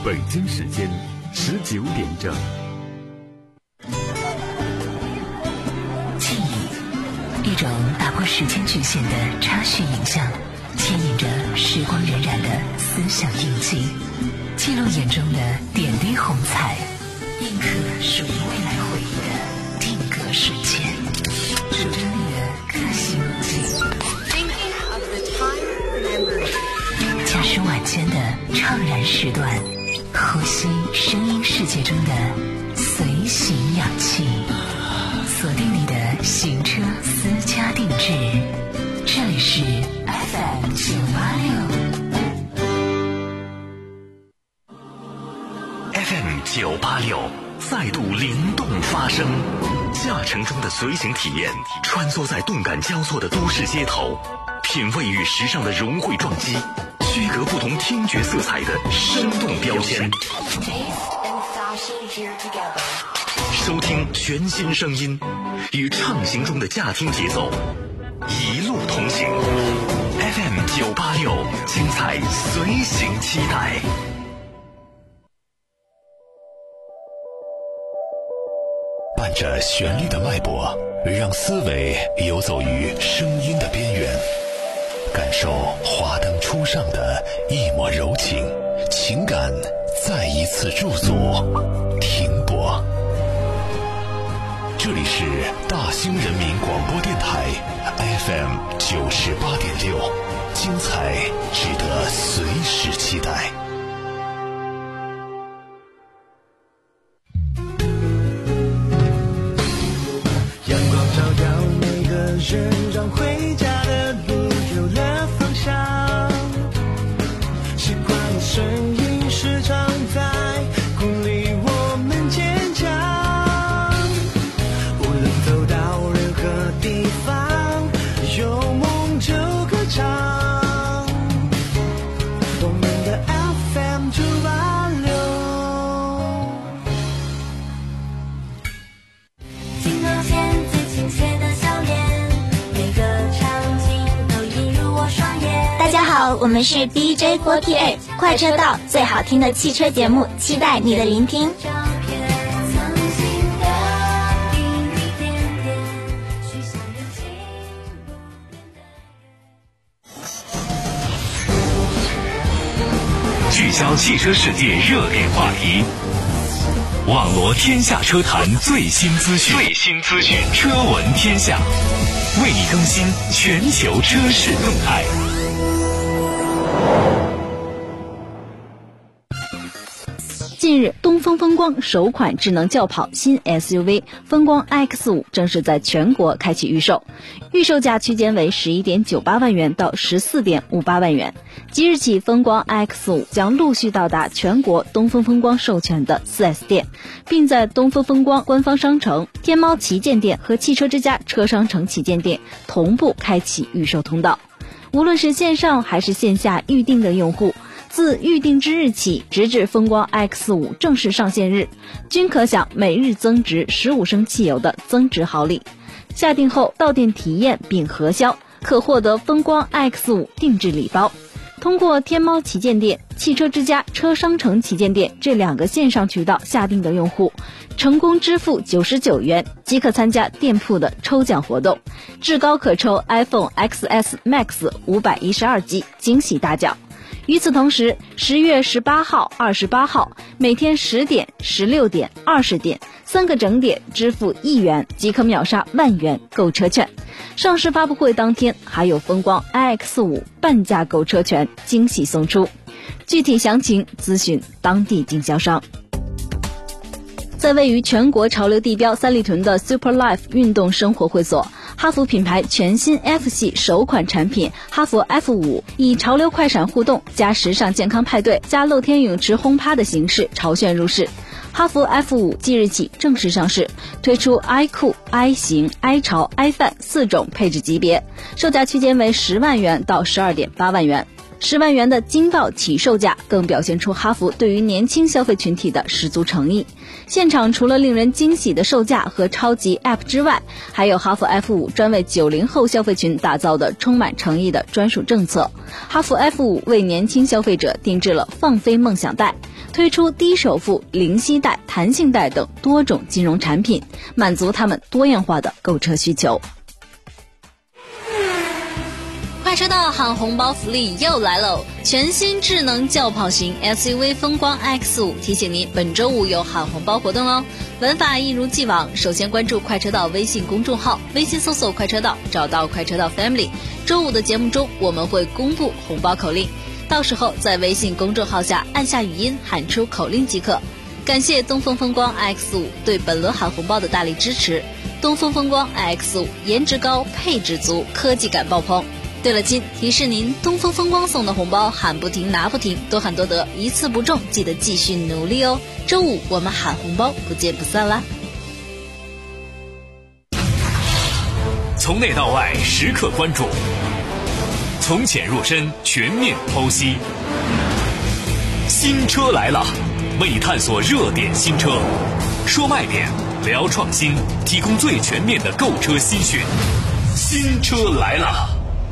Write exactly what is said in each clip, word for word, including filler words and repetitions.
北京时间十九点整。 记忆，一种打破时间局限的插叙影像，牵引着时光荏苒的思想印记，记录眼中的点滴红彩，印刻属于未来回忆的定格瞬间，守着你的可喜梦境。驾驶晚间的怅然时段，呼吸声音世界中的随行氧气，锁定你的行车私家定制，这里是 F M 九八六。 F M 九八六再度灵动发声，驾乘中的随行体验，穿梭在动感交错的都市街头，品味与时尚的融汇撞击，区隔不同听觉色彩的生动标签，收听全新声音，与畅行中的驾听节奏一路同行。 F M 九八六，精彩随行期待。伴着旋律的脉搏，让思维游走于声音的边缘，感受华灯初上的一抹柔情，情感再一次驻足停泊。这里是大兴人民广播电台 F M 九十八点六，精彩值得随时期待。 阳光照耀每个人，让回家的路有了方向。习惯的声音时常在鼓励我们坚强。无论走到任何地方，有梦就歌唱。我们的 F M 九八六。 镜头前最亲切的笑脸，每个场景都映入我双眼。 大家好，我们是 D J 四十八，快车道最好听的汽车节目，期待你的聆听。 聚焦汽车世界热点话题，网罗天下车坛最新资讯，最新资讯，车闻天下，为你更新全球车市动态。 近日，东风风光首款智能轿跑新 S U V 风光 I X 五 正式在全国开启预售，预售价区间为 十一点九八万元到 十四点五八万元。即日起，风光 I X 五 将陆续到达全国东风风光授权的 四 S 店，并在东风风光官方商城、天猫旗舰店和汽车之家车商城旗舰店同步开启预售通道。无论是线上还是线下预定的用户，自预定之日起，直至风光 I X 五 正式上线日，均可享每日增值十五升汽油的增值好礼。下订后到店体验并核销，可获得风光 I X 五 定制礼包。通过天猫旗舰店、汽车之家车商城旗舰店这两个线上渠道下订的用户，成功支付九十九元即可参加店铺的抽奖活动，至高可抽 iPhone X S Max 五百一十二 G 惊喜大奖。与此同时，十月十八号、二十八号每天十点、十六点、二十点三个整点支付一元即可秒杀万元购车券。上市发布会当天还有风光 I X 五 半价购车权惊喜送出，具体详情咨询当地经销商。在位于全国潮流地标三里屯的 Super Life 运动生活会所，哈弗品牌全新 F 系首款产品哈弗 F 五 以潮流快闪互动加时尚健康派对加露天泳池轰趴的形式潮炫入市。哈弗 F 五 即日起正式上市，推出 i 酷、i 型、i 潮、i 范四种配置级别，售价区间为十万元到 十二点八万元。十万元的惊爆起售价更表现出哈弗对于年轻消费群体的十足诚意。现场除了令人惊喜的售价和超级 App 之外，还有哈弗 F 五 专为九零后消费群打造的充满诚意的专属政策。哈弗 F 五 为年轻消费者定制了放飞梦想袋， 推出低首付、零息贷、弹性贷等多种金融产品，满足他们多样化的购车需求。 快车道喊红包福利又来喽！全新智能轿跑型 S U V 风光 X 五 提醒您，本周五有喊红包活动哦。玩法一如既往，首先关注快车道微信公众号，微信搜索快车道，找到快车道 Family。周五的节目中，我们会公布红包口令，到时候在微信公众号下按下语音喊出口令即可。感谢东风风光 X 五 对本轮喊红包的大力支持。东风风光 X 五 颜值高，配置足，科技感爆棚。对了亲，提示您，东风风光送的红包喊不停拿不停，多喊多得，一次不中记得继续努力哦。周五我们喊红包不见不散啦！ 从内到外时刻关注，从浅入深全面剖析。新车来了，为你探索热点新车，说卖点，聊创新，提供最全面的购车新讯。新车来了。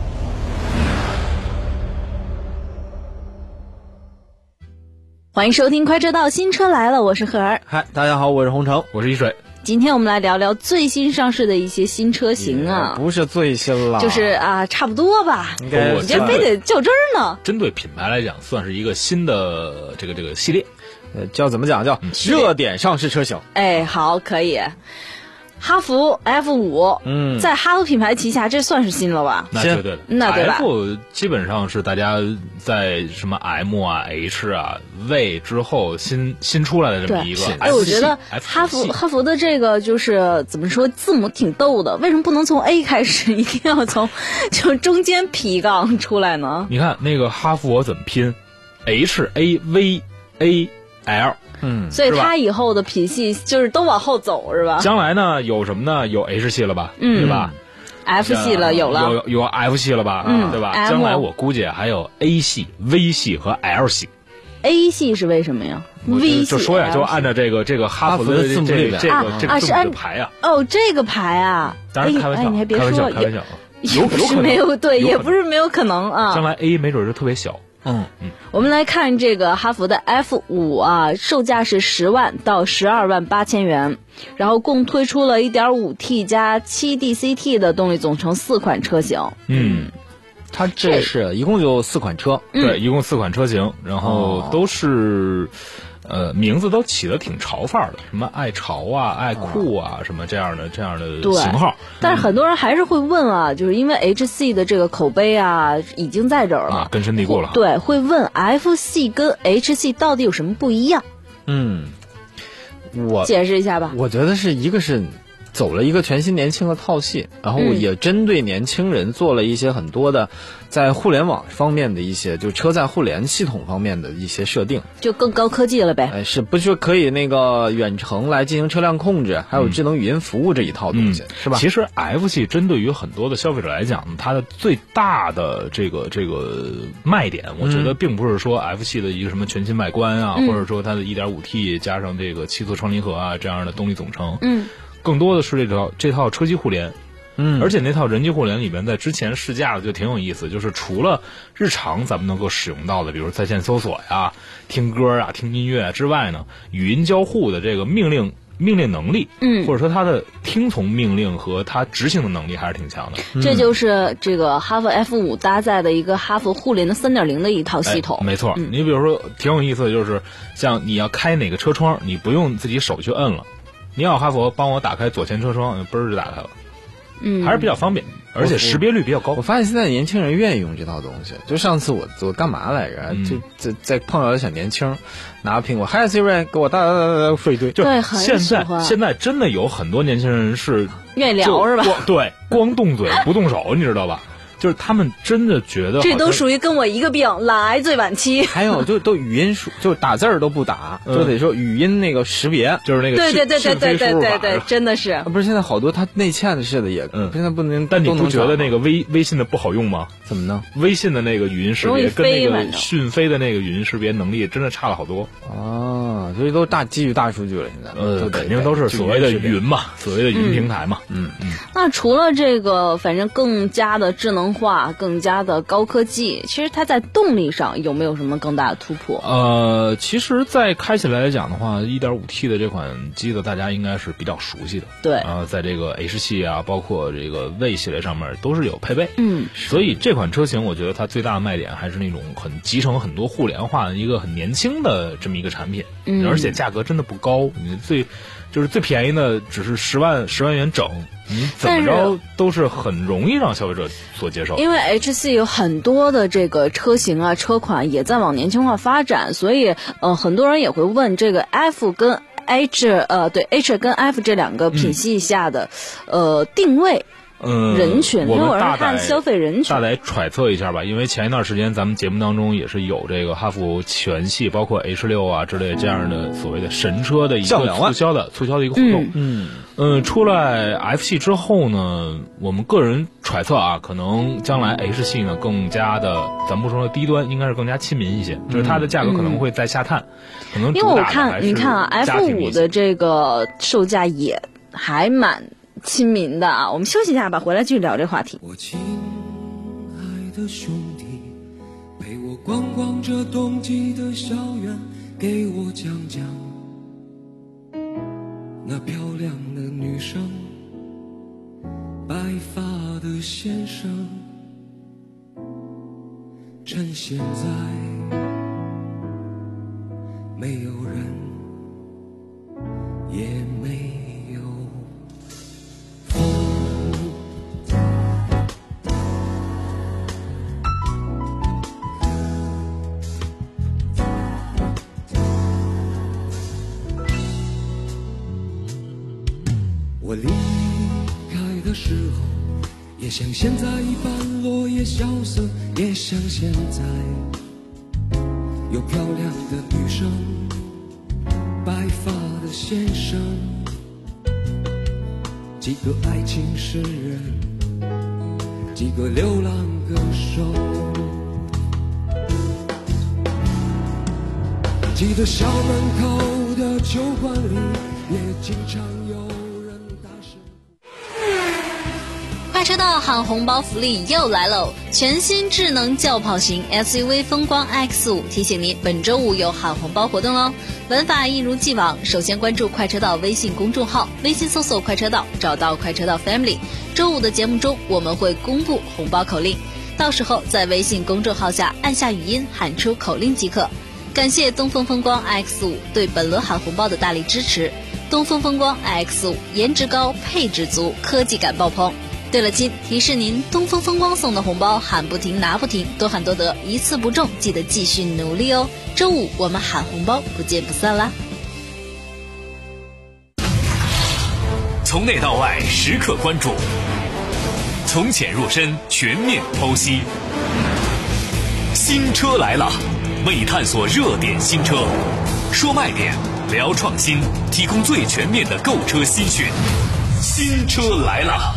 欢迎收听快车道，新车来了，我是何儿。 嗨，大家好，我是洪城， 我是一水。 今天我们来聊聊最新上市的一些新车型啊， 不是最新了， 就是啊，差不多吧。 应该你这非得较真儿呢？ 针对品牌来讲，算是一个新的这个这个系列， 呃，叫怎么讲？叫热点上市车型。 哎，好，可以。哈弗 F 五，嗯，在哈弗品牌旗下，这算是新了吧？ 那对对的， 那对吧 ？F 基本上是大家在什么 M 啊、H 啊、V 之后新新出来的这么一个。 哎，我觉得哈弗哈弗的这个就是怎么说，字母挺逗的，为什么不能从 A 开始，一定要从就中间劈一杠出来呢？ 你看那个哈弗我怎么拼 ？H A V A L。 嗯，所以它以后的品系就是都往后走，是吧？ 将来呢，有什么呢？有 H 系了吧？嗯，对吧 ？F 系了，有了， 有有 F 系了吧？嗯，对吧？将来我估计还有 A 系、V 系和 L 系。 A 系是为什么呀 ？V 系就说呀，就按照这个这个哈弗的字母里这个这个字母牌啊。 哦，这个牌啊， 当然开玩笑， 你还别说， 开玩笑， 有不是没有对，也不是没有可能啊。 将来 A 没准就特别小。 嗯嗯， 我们来看这个哈弗的 F 五 啊，售价是十万到十二万八千元，然后共推出了 一点五 T 加 七 D C T 的动力总成四款车型。 嗯， 它这是一共就四款车， 嗯、对，一共四款车型，然后都是。呃，名字都起得挺潮范儿的，什么爱潮啊、爱酷啊，什么这样的这样的型号。 但是很多人还是会问啊，就是因为 H 系的这个口碑啊，已经在这儿了， 啊、根深蒂固了。 对，会问 F 系跟 H 系到底有什么不一样？ 嗯，我解释一下吧。 我觉得是一个是走了一个全新年轻的套系，然后也针对年轻人做了一些很多的在互联网方面的一些就车载互联系统方面的一些设定， 就更高科技了呗。 哎，是不就可以那个远程来进行车辆控制，还有智能语音服务这一套东西， 嗯、 是吧？ 其实 F 系针对于很多的消费者来讲，它的最大的这个这个卖点，我觉得并不是说 F 系的一个什么全新外观啊，嗯、或者说它的 一点五 T 加上这个七速双离合啊这样的动力总成，嗯。更多的是这套这套车机互联，嗯，而且那套人机互联里边，在之前试驾的就挺有意思，就是除了日常咱们能够使用到的，比如在线搜索呀、听歌啊、听音乐之外呢，语音交互的这个命令命令能力，嗯，或者说它的听从命令和它执行的能力还是挺强的。 嗯、这就是这个哈弗 F 五 搭载的一个哈弗互联的 三点零 的一套系统。 哎、没错，嗯、你比如说挺有意思的，就是像你要开哪个车窗，你不用自己手去摁了。你要哈弗帮我打开左前车窗，嘣儿就打开了，嗯，还是比较方便，而且识别率比较高。 我发现现在年轻人愿意用这套东西。就上次我我干嘛来着？嗯、就在在碰到小年轻，拿苹果 ，Hi Siri， 给我哒哒哒哒说一堆。 就现在现在真的有很多年轻人是愿意聊是吧？ 对，光动嘴不动手，你知道吧？就是他们真的觉得这都属于跟我一个病，懒癌最晚期。 还有就都语音输，就打字儿都不打，嗯、就得说语音那个识别， 就是那个对对对对对对对对，真的是。 不是现在好多他内嵌的似的也，嗯，现在不能。 但你不觉得那个微微信的不好用吗？ 怎么呢？ 微信的那个语音识别跟那个讯飞的那个语音识别能力真的差了好多。 哦， 啊，所以都大基于大数据了，现在呃，肯定都是所谓的云嘛，所谓的云平台嘛。 嗯嗯。 那除了这个，反正更加的智能化，更加的高科技，其实它在动力上有没有什么更大的突破？ 呃，其实，在开起来来讲的话 ，一点五 T 的这款机子大家应该是比较熟悉的。 对。 呃，在这个 H 系啊，包括这个 V 系列上面都是有配备。 嗯。 所以这款车型，我觉得它最大的卖点还是那种很集成很多互联化的一个很年轻的这么一个产品。 嗯。 而且价格真的不高，你最就是最便宜的只是十万十万元整，你怎么着都是很容易让消费者所接受。 因为 H 系有很多的这个车型啊车款也在往年轻化发展，所以呃很多人也会问这个 F 跟 H 呃对 H 跟 F 这两个品系下的、嗯、呃定位。 嗯， 人群， 我们大看消费人群， 大概揣测一下吧。因为前一段时间咱们节目当中也是有这个哈弗全系，包括 H 六啊之类这样的所谓的神车的一个促销的促销的一个活动。 嗯， 嗯，出来 F 系之后呢，我们个人揣测啊，可能将来 H 系呢更加的，咱不说低端，应该是更加亲民一些，就是它的价格可能会再下探，嗯、可能因为我看你看啊 ，F 五的这个售价也还蛮亲民的啊，我们休息一下吧，回来继续聊这话题。 我亲爱的兄弟，陪我逛逛这冬季的校园，给我讲讲那漂亮的女生，白发的先生，趁现在没有人，也没我离开的时候，也像现在一般落叶萧瑟，也像现在有漂亮的女生，白发的先生，几个爱情诗人，几个流浪歌手，记得校门口的酒馆里，也经常有快车道喊红包福利又来喽！全新智能轿跑型 S U V 风光 X 五 提醒您，本周五有喊红包活动哦。玩法一如既往，首先关注快车道微信公众号，微信搜索快车道，找到快车道 Family。周五的节目中我们会公布红包口令，到时候在微信公众号下按下语音喊出口令即可。感谢东风风光 X 五 对本轮喊红包的大力支持。东风风光 X 五 颜值高，配置足，科技感爆棚。对了亲，提示您，东风风光送的红包喊不停拿不停，多喊多得，一次不中记得继续努力哦。周五我们喊红包不见不散啦！ 从内到外时刻关注，从浅入深全面剖析。新车来了，为你探索热点新车，说卖点，聊创新，提供最全面的购车新讯。新车来了。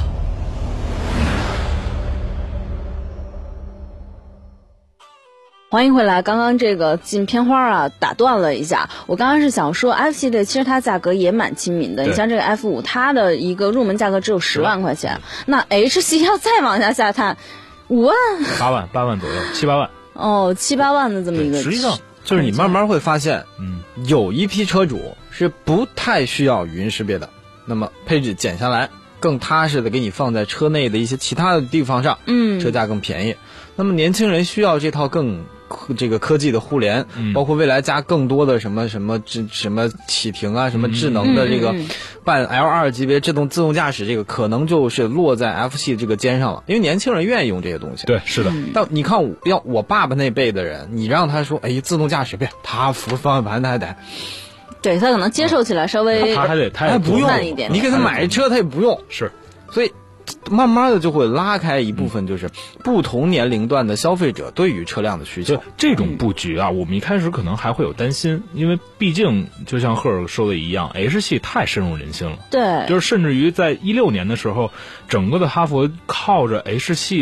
欢迎回来，刚刚这个进片花啊打断了一下，我刚刚是想说 F 系列其实它价格也蛮亲民的，你像这个 F 五 它的一个入门价格只有十万块钱，那 H 系要再往下下探五万八万八万左右七八万哦七八万的这么一个， 实际上就是你慢慢会发现，嗯，有一批车主是不太需要语音识别的，那么配置减下来更踏实的给你放在车内的一些其他的地方上， 嗯， 车价更便宜。那么年轻人需要这套更这个科技的互联， 嗯、 包括未来加更多的什么什么智什么启停啊，什么智能的这个半 L 二 级别自动自动驾驶，这个可能就是落在 F 系这个肩上了，因为年轻人愿意用这些东西。 对，是的。 但你看我要我爸爸那辈的人，你让他说，哎，自动驾驶，别他扶方向盘他还得。 对他可能接受起来稍微他还得他也不用慢一点， 你给他买车他也不用， 是， 所以慢慢的就会拉开一部分，就是不同年龄段的消费者对于车辆的需求。 这种布局啊，我们一开始可能还会有担心，因为毕竟就像赫尔说的一样 ，H 系太深入人心了。 对， 就是甚至于在一六年的时候，整个的哈弗靠着 H 系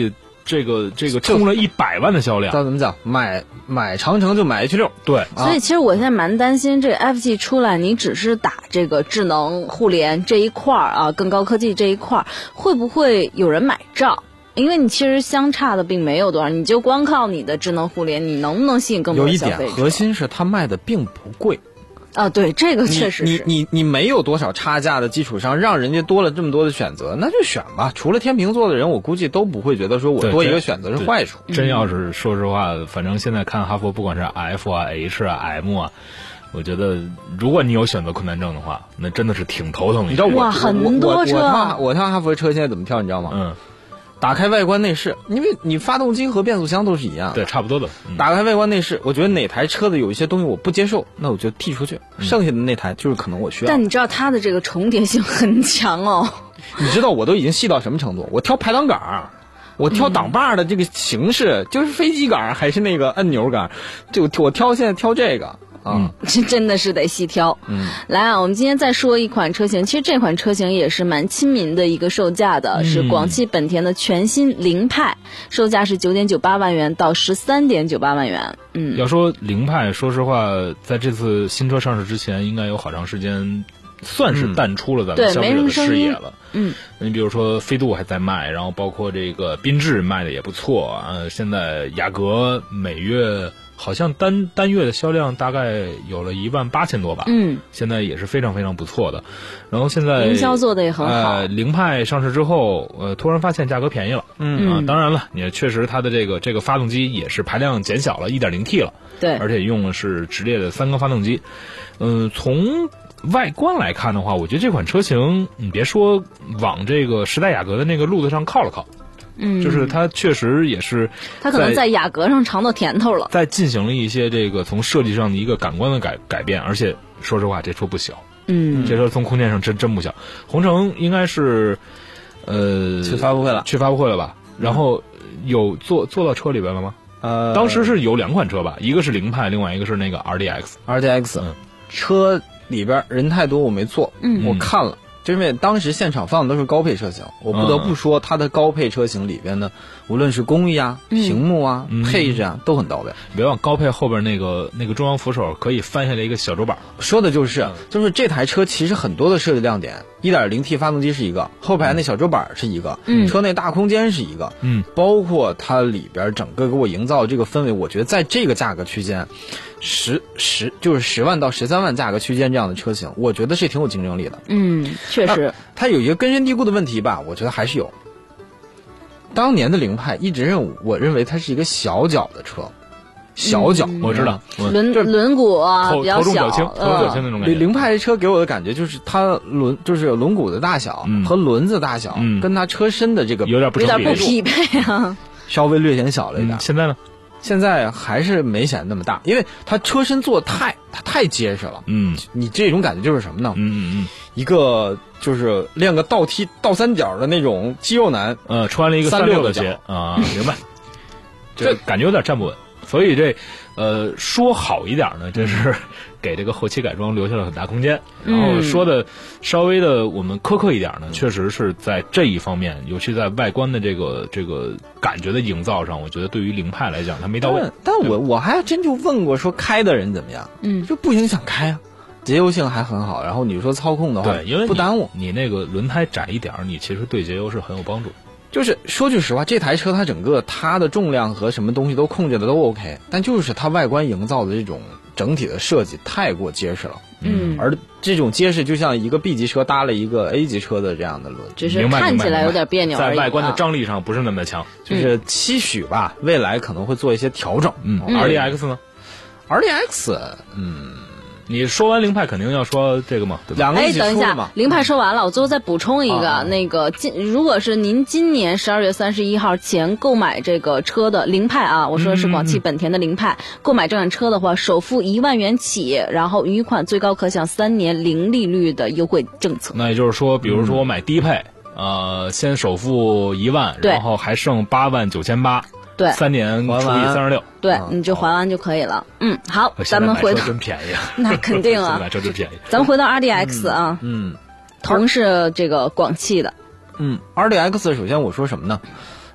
这个这个冲了一百万的销量。 叫怎么讲？买买长城就买 H 六， 对。 所以其实我现在蛮担心，这个 F G 出来，你只是打这个智能互联这一块儿啊，更高科技这一块儿，会不会有人买账？因为你其实相差的并没有多少，你就光靠你的智能互联，你能不能吸引更多的消费者？ 有一点核心是它卖的并不贵。 啊，对，这个确实是。 你你你你没有多少差价的基础上，让人家多了这么多的选择，那就选吧。除了天秤座的人，我估计都不会觉得说我多一个选择是坏处。 真要是说实话，反正现在看哈佛，不管是 F 啊、H 啊、M 啊，我觉得如果你有选择困难症的话，那真的是挺头疼的。 你知道我哇，很多车， 我跳我跳哈佛车现在怎么跳，你知道吗？ 嗯。 打开外观内饰，因为你发动机和变速箱都是一样的， 对，差不多的。 嗯、打开外观内饰，我觉得哪台车的有一些东西我不接受，那我就剔出去，嗯、剩下的那台就是可能我需要。 但你知道它的这个重叠性很强哦。 你知道我都已经细到什么程度？我挑排挡杆，我挑挡把的这个形式，嗯、就是飞机杆还是那个按钮杆，就我挑现在挑这个。 嗯，这真的是得细挑。 嗯， 来啊，我们今天再说一款车型，其实这款车型也是蛮亲民的一个售价的， 嗯、 是广汽本田的全新凌派，售价是九点九八万元到十三点九八万元。嗯， 要说凌派，说实话，在这次新车上市之前，应该有好长时间算是淡出了咱们消费者的视野了。 嗯， 你比如说飞度还在卖，然后包括这个缤智卖的也不错啊。现在雅阁每月好像单单月的销量大概有了一万八千多吧， 嗯， 现在也是非常非常不错的。然后现在营销做的也很好。 呃，凌派上市之后，呃，突然发现价格便宜了， 嗯啊，当然了，也确实它的这个这个发动机也是排量减小了 一点零 T 了， 对， 而且用的是直列的三缸发动机。嗯、呃，从外观来看的话，我觉得这款车型，你别说往这个时代雅阁的那个路子上靠了靠。 嗯， 就是它确实也是， 它可能在雅阁上尝到甜头了， 在进行了一些这个从设计上的一个感官的改改变，而且说实话，这车不小， 嗯， 这车从空间上真真不小。红城应该是，呃， 去发布会了， 去发布会了吧？然后有坐坐到车里边了吗？ 呃， 当时是有两款车吧，一个是凌派，另外一个是那个 R D X，R D X，、嗯、车里边人太多，我没坐， 嗯， 我看了。就因为当时现场放的都是高配车型，我不得不说它的高配车型里边的，无论是工艺啊、屏幕啊、 嗯、 配置啊都很到位。 别忘高配后边那个那个中央扶手可以翻下来一个小桌板， 说的就是就是这台车其实很多的设计亮点， 一点零 T 发动机是一个，后排那小桌板是一个， 嗯， 车内大空间是一个， 嗯， 包括它里边整个给我营造这个氛围，我觉得在这个价格区间。十十就是十万到十三万价格区间这样的车型，我觉得是挺有竞争力的。 嗯，确实， 它有一个根深蒂固的问题吧，我觉得还是有。当年的凌派一直认我认为它是一个小脚的车，小脚、 嗯、 我知道， 轮轮毂啊比较小， 头重脚轻，头重脚轻那种感觉。 凌派这车给我的感觉就是它轮就是轮毂的大小、 嗯、 和轮子大小、 嗯、 跟它车身的这个有点不有点不匹配啊， 稍微略显小了一点。 嗯、现在呢？ 现在还是没显得那么大，因为它车身做太它太结实了。 嗯， 你这种感觉就是什么呢？ 嗯嗯嗯， 一个就是练个倒踢倒三角的那种肌肉男， 呃，穿了一个三六的鞋啊，明白？这感觉有点站不稳，所以这呃说好一点呢，这是给这个后期改装留下了很大空间。然后说的稍微的我们苛刻一点呢，确实是在这一方面，尤其在外观的这个这个感觉的营造上，我觉得对于凌派来讲，它没到位。 但, 但我我还真就问过说开的人怎么样， 嗯， 就不影响开啊，节油性还很好。然后你说操控的话， 对，因为不耽误你那个轮胎窄一点，你其实对节油是很有帮助。 就是说句实话，这台车它整个它的重量和什么东西都控制的都 OK， 但就是它外观营造的这种整体的设计太过结实了。 嗯， 而这种结实就像一个 B 级车搭了一个 A 级车的这样的轮， 只是看起来有点别扭而已、啊、 在外观的张力上不是那么强， 就是期许吧，未来可能会做一些调整。 嗯 ，R D X 呢 ？R D X， 嗯。 你说完凌派肯定要说这个嘛，对吧？ 两个一起出哎，等一下，凌派说完了，我最后再补充一个，啊、那个今如果是您今年十二月三十一号前购买这个车的凌派啊，我说的是广汽本田的凌派，嗯、购买这款车的话，首付一万元起，然后余款最高可享三年零利率的优惠政策。 那也就是说，比如说我买低配，嗯、呃，先首付一万，然后还剩八万九千八。 对， 三年除以三十六， 对，你就还完就可以了。嗯，好，咱们回到真便宜， 那肯定啊， 买车真便宜。 咱们回到 R D X 啊， 嗯， 同是这个广汽的， 嗯 ，R D X 首先我说什么呢？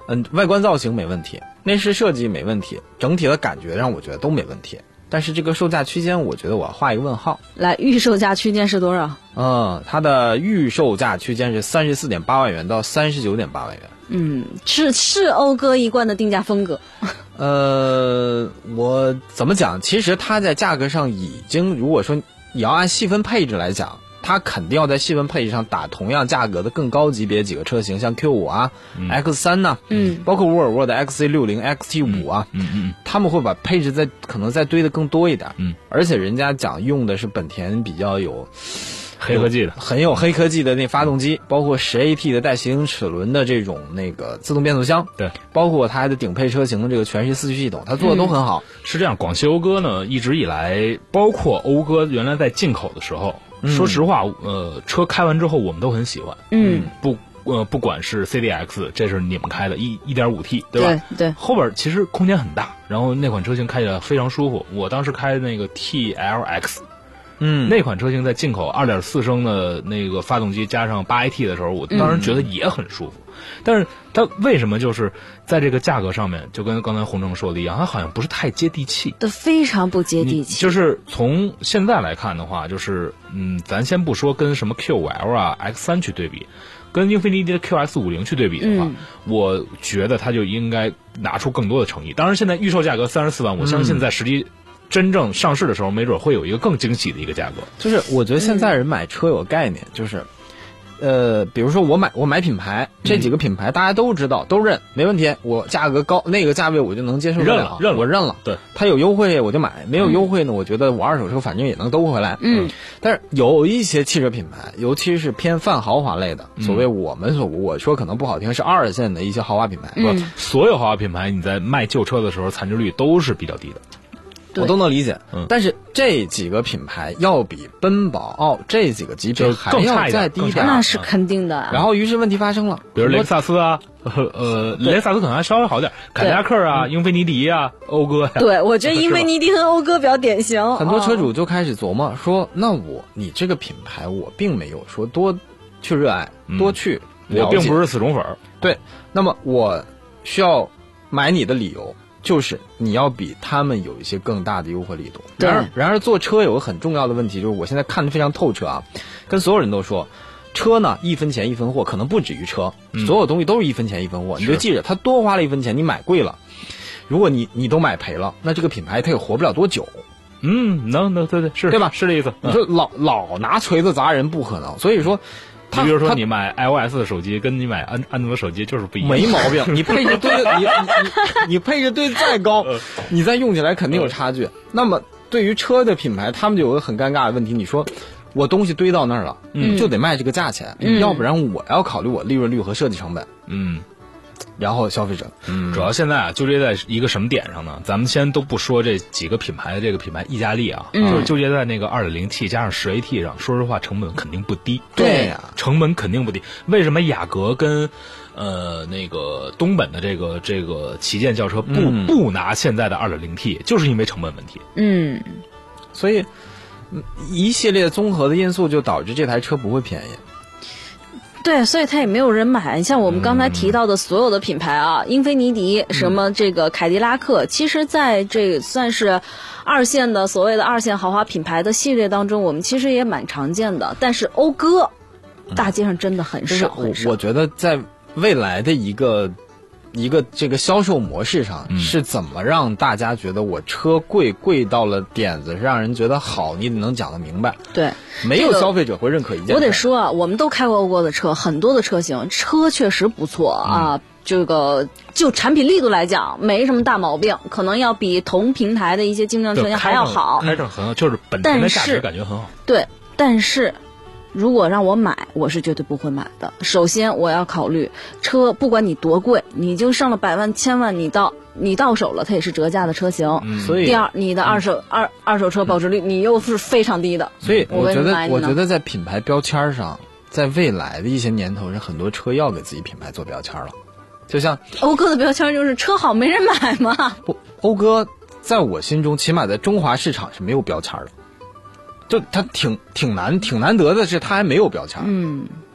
嗯，外观造型没问题，内饰设计没问题，整体的感觉让我觉得都没问题。但是这个售价区间，我觉得我要画一个问号。 来，预售价区间是多少？ 嗯，它的预售价区间是三十四点八万元到三十九点八万元。 嗯，是是讴歌一贯的定价风格。 呃，我怎么讲？其实它在价格上已经，如果说你要按细分配置来讲，它肯定要在细分配置上打同样价格的更高级别几个车型，像 Q 五 啊、嗯、X 三 呐， 嗯， 包括沃尔沃的 X C 六十、X T 五 啊， 嗯嗯， 他们会把配置再可能再堆得更多一点， 嗯， 而且人家讲用的是本田比较有黑科技的， 很有黑科技的那发动机，包括十 A T 的带行齿轮的这种那个自动变速箱， 对， 包括它的顶配车型的这个全时四驱系统，它做的都很好。 嗯、是这样，广汽讴歌呢一直以来，包括讴歌原来在进口的时候。 嗯、 说实话，呃，车开完之后我们都很喜欢。 嗯， 不，呃，不管是 C D X， 这是你们开的，一一点五 T， 对吧？ 对对。 后边其实空间很大，然后那款车型开起来非常舒服。我当时开那个 T L X， 嗯， 那款车型在进口二点四升的那个发动机加上八 A T 的时候，我当时觉得也很舒服。嗯、但是它为什么就是在这个价格上面，就跟刚才洪正说的一样，它好像不是太接地气， 对，非常不接地气。 就是从现在来看的话，就是嗯，咱先不说跟什么 Q 五 L 啊、X 三 去对比，跟英菲尼迪的 Q X 五十 去对比的话， 嗯、 我觉得它就应该拿出更多的诚意。当然，现在预售价格三十四万，我相信在实际真正上市的时候，没准会有一个更惊喜的一个价格。 就是我觉得现在人买车有个概念，就是。呃，比如说我买我买品牌，这几个品牌大家都知道，都认，没问题。我价格高，那个价位我就能接受得了， 认了，认了， 我认了。 对， 它有优惠我就买，没有优惠呢，我觉得我二手车反正也能兜回来。 嗯， 但是有一些汽车品牌，尤其是偏泛豪华类的，所谓我们所我说可能不好听是二线的一些豪华品牌， 嗯， 不，所有豪华品牌你在卖旧车的时候，残值率都是比较低的。 我都能理解， 嗯， 但是这几个品牌要比奔宝奥这几个级别还要再低一点， 那是肯定的。 然后于是问题发生了， 比如雷克萨斯啊，呃，雷克萨斯可能还稍微好点，凯迪拉克啊、英菲尼迪啊、讴歌呀。 对，我觉得英菲尼迪和讴歌比较典型。 很多车主就开始琢磨说，那我你这个品牌我并没有说多去热爱，多去了解， 我并不是死忠粉。 对，那么我需要买你的理由。就是你要比他们有一些更大的优惠力度。然而，然而做车有个很重要的问题，就是我现在看得非常透彻啊，跟所有人都说，车呢一分钱一分货，可能不止于车， 嗯、 所有东西都是一分钱一分货。你就记着，他多花了一分钱，你买贵了，如果你你都买赔了，那这个品牌它也活不了多久。 嗯，能能对对是， 对吧？ 是这意思。 你说老老拿锤子砸人不可能，所以说。 你比如说，你买 iOS 的手机，跟你买安安卓的手机就是不一样。 没毛病，你配置堆的，你你你你配置堆再高，你再用起来肯定有差距。那么对于车的品牌，他们就有个很尴尬的问题，你说我东西堆到那儿了， 嗯， 就得卖这个价钱， 嗯， 要不然我要考虑我利润率和设计成本， 嗯。 然后消费者， 嗯，主要现在啊，纠结在一个什么点上呢？咱们先都不说这几个品牌的这个品牌溢价力啊， 嗯， 就是纠结在那个 二点零 T 加上十 A T 上。说实话，成本肯定不低。 对呀， 成本肯定不低。为什么雅阁跟呃那个东本的这个这个旗舰轿车不、嗯、不拿现在的 二点零 T， 就是因为成本问题。 嗯， 所以一系列综合的因素就导致这台车不会便宜。 对，所以它也没有人买。像我们刚才提到的所有的品牌啊，嗯、英菲尼迪、什么这个凯迪拉克，嗯、其实在这算是二线的所谓的二线豪华品牌的系列当中，我们其实也蛮常见的。但是讴歌，大街上真的很少、 嗯、 很少。 我觉得在未来的一个一个这个销售模式上， 嗯、 是怎么让大家觉得我车贵贵到了点子，让人觉得好，你得能讲得明白。 对。 没有消费者会认可一件事、 这个。我得说啊，我们都开过讴歌的车，很多的车型，车确实不错啊。嗯、这个就产品力度来讲，没什么大毛病，可能要比同平台的一些竞争车型还要好。 开着很好，就是本田的价值感觉很好。 对，但是如果让我买，我是绝对不会买的。首先，我要考虑车，不管你多贵，你已经上了百万、千万，你到。你到手了，它也是折价的车型， 嗯、所以第二，你的二手、嗯、二二手车保值率，你又是非常低的。 所以我觉得， 我, 我觉得在品牌标签上，在未来的一些年头，是很多车要给自己品牌做标签了。就像讴歌的标签就是车好没人买嘛。 不，讴歌在我心中，起码在中华市场是没有标签的，就它挺挺难挺难得的是，它还没有标签。 嗯。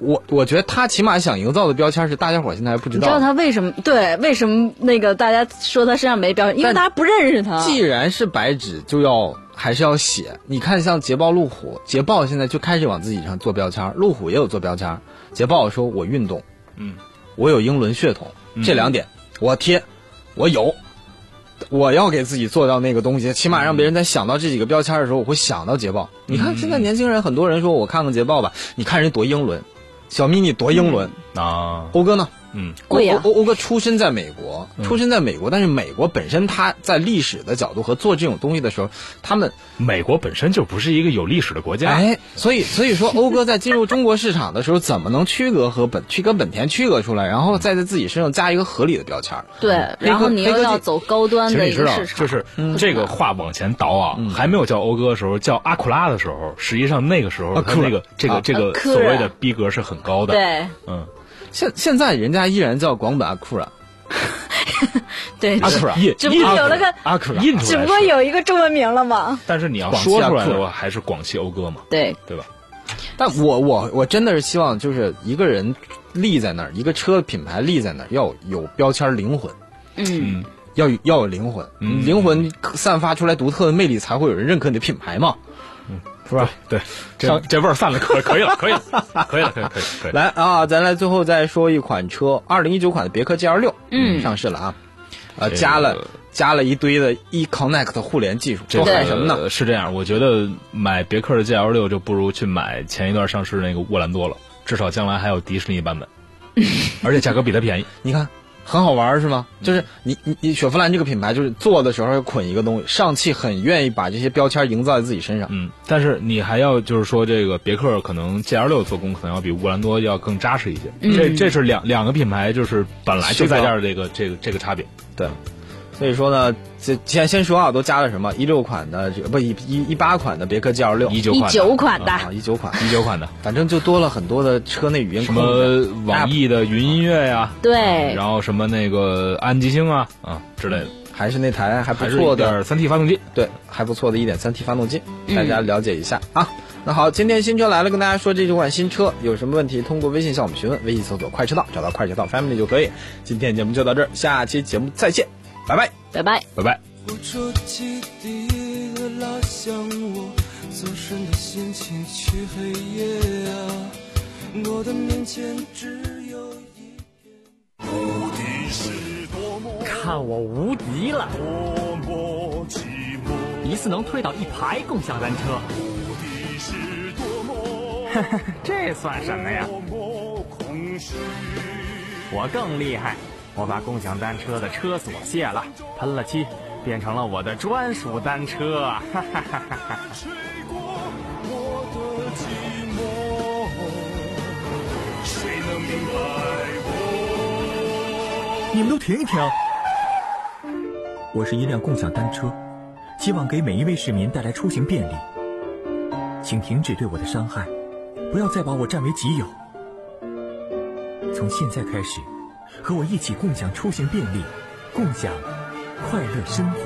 我我觉得他起码想营造的标签是大家伙现在还不知道。 你知道他为什么对？为什么那个大家说他身上没标签？因为大家不认识他。 既然是白纸，就要还是要写。你看，像捷豹、路虎，捷豹现在就开始往自己上做标签，路虎也有做标签。捷豹说我运动， 嗯， 我有英伦血统， 嗯、 这两点我贴，我有。我要给自己做到那个东西，起码让别人在想到这几个标签的时候，我会想到捷豹。你看现在年轻人，很多人说我看看捷豹吧，你看人多英伦，小 mini 多英伦、 嗯、啊。 欧哥呢？ 嗯， 贵呀、啊。 欧欧哥出身在美国，出身在美国，但是美国本身它在历史的角度和做这种东西的时候，他们美国本身就不是一个有历史的国家， 哎，所以所以说欧哥在进入中国市场的时候，怎么能区隔和本区隔本田区隔出来，然后再在自己身上加一个合理的标签？ 对，然后你又要走高端的一个市场， 就是这个话往前倒啊，嗯、还没有叫欧哥的时候，叫阿库拉的时候，实际上那个时候他那个这个这个所谓的逼格是很高的， 对， 嗯。现现在人家依然叫广本阿库拉， 对， 阿库拉， 只不过有了个阿库拉， 只不过有一个中文名了嘛。 但是你要说出来的话，还是广汽讴歌嘛， 对对吧？ 但我我我真的是希望，就是一个人立在那儿，一个车品牌立在那儿，要有标签灵魂， 嗯， 要要有灵魂， 嗯、 灵魂散发出来独特的魅力，才会有人认可你的品牌嘛。 嗯，是吧？对，这这味儿散了，可可以了，可以了，可以了，可以，可以，可以。 来啊，咱来最后再说一款车，二零一九款的别克 G L 六， 嗯， 上市了啊，呃，这个、加了加了一堆的 eConnect 互联技术， 这还什么呢？ 是这样，我觉得买别克的 G L 六就不如去买前一段上市那个沃兰多了，至少将来还有迪士尼版本，而且价格比它便宜。 你看。很好玩是吗？就是你你你雪佛兰这个品牌，就是做的时候要捆一个东西，上汽很愿意把这些标签营造在自己身上。 嗯，但是你还要就是说，这个别克可能 G L 六做工可能要比沃兰多要更扎实一些。 嗯、 这这是两两个品牌，就是本来就在这儿这个这个这个差别。 对，所以说呢，这先先说啊，都加了什么？一六款的这个不一一一八款的别克 G L 六， 一九款一九款的， 啊，一九款， 一九款的， 反正就多了很多的车内语音控制，什么网易的云音乐呀， 对， 然后什么那个安吉星啊啊之类的， 还是那台还不错的三 T 发动机， 对，还不错的一点三 T 发动机，大家了解一下、嗯、啊。那好，今天新车来了，跟大家说这款新车有什么问题，通过微信向我们询问，微信搜索快车道，找到快车道 Family 就可以。今天节目就到这儿，下期节目再见，拜拜， 拜拜， 拜拜。 付出几滴的拉向我走神的心情去黑夜啊，我的面前只有一片无敌是多么， 看我无敌了， 多么寂寞， 一次能推倒一排共享单车， 无敌是多么这算什么呀？我更厉害，我把共享单车的车锁卸了，喷了漆，变成了我的专属单车，哈哈哈哈哈！ 吹过我的寂寞，谁能明白我？ 你们都停一停！我是一辆共享单车，希望给每一位市民带来出行便利。请停止对我的伤害，不要再把我占为己有。从现在开始，和我一起共享出行便利，共享快乐生活。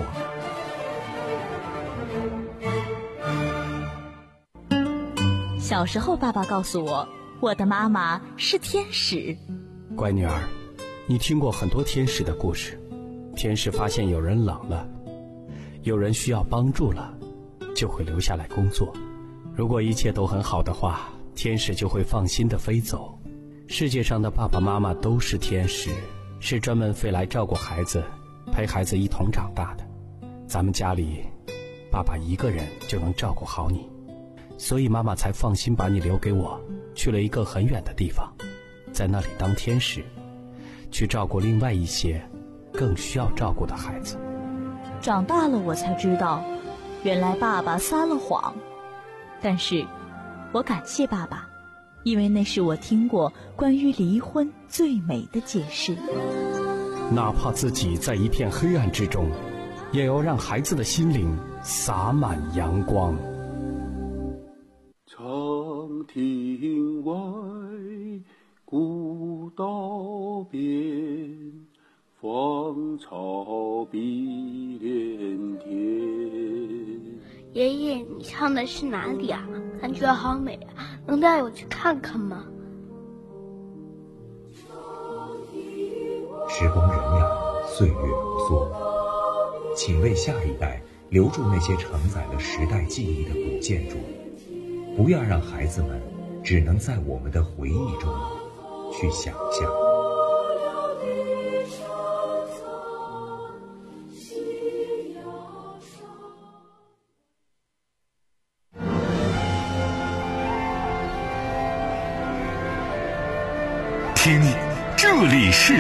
小时候，爸爸告诉我，我的妈妈是天使。 乖女儿，你听过很多天使的故事。天使发现有人冷了，有人需要帮助了，就会留下来工作。如果一切都很好的话，天使就会放心地飞走。世界上的爸爸妈妈都是天使，是专门飞来照顾孩子，陪孩子一同长大的。咱们家里，爸爸一个人就能照顾好你，所以妈妈才放心把你留给我，去了一个很远的地方，在那里当天使，去照顾另外一些更需要照顾的孩子。 长大了我才知道，原来爸爸撒了谎，但是我感谢爸爸，因为那是我听过关于离婚最美的解释。 哪怕自己在一片黑暗之中，也要让孩子的心灵洒满阳光。 长亭外，古道边，芳草碧连天。 爷爷，你唱的是哪里啊？感觉好美啊，能带我去看看吗？ 时光荏苒，岁月如梭，请为下一代留住那些承载了时代记忆的古建筑，不要让孩子们只能在我们的回忆中去想象。 听，这里是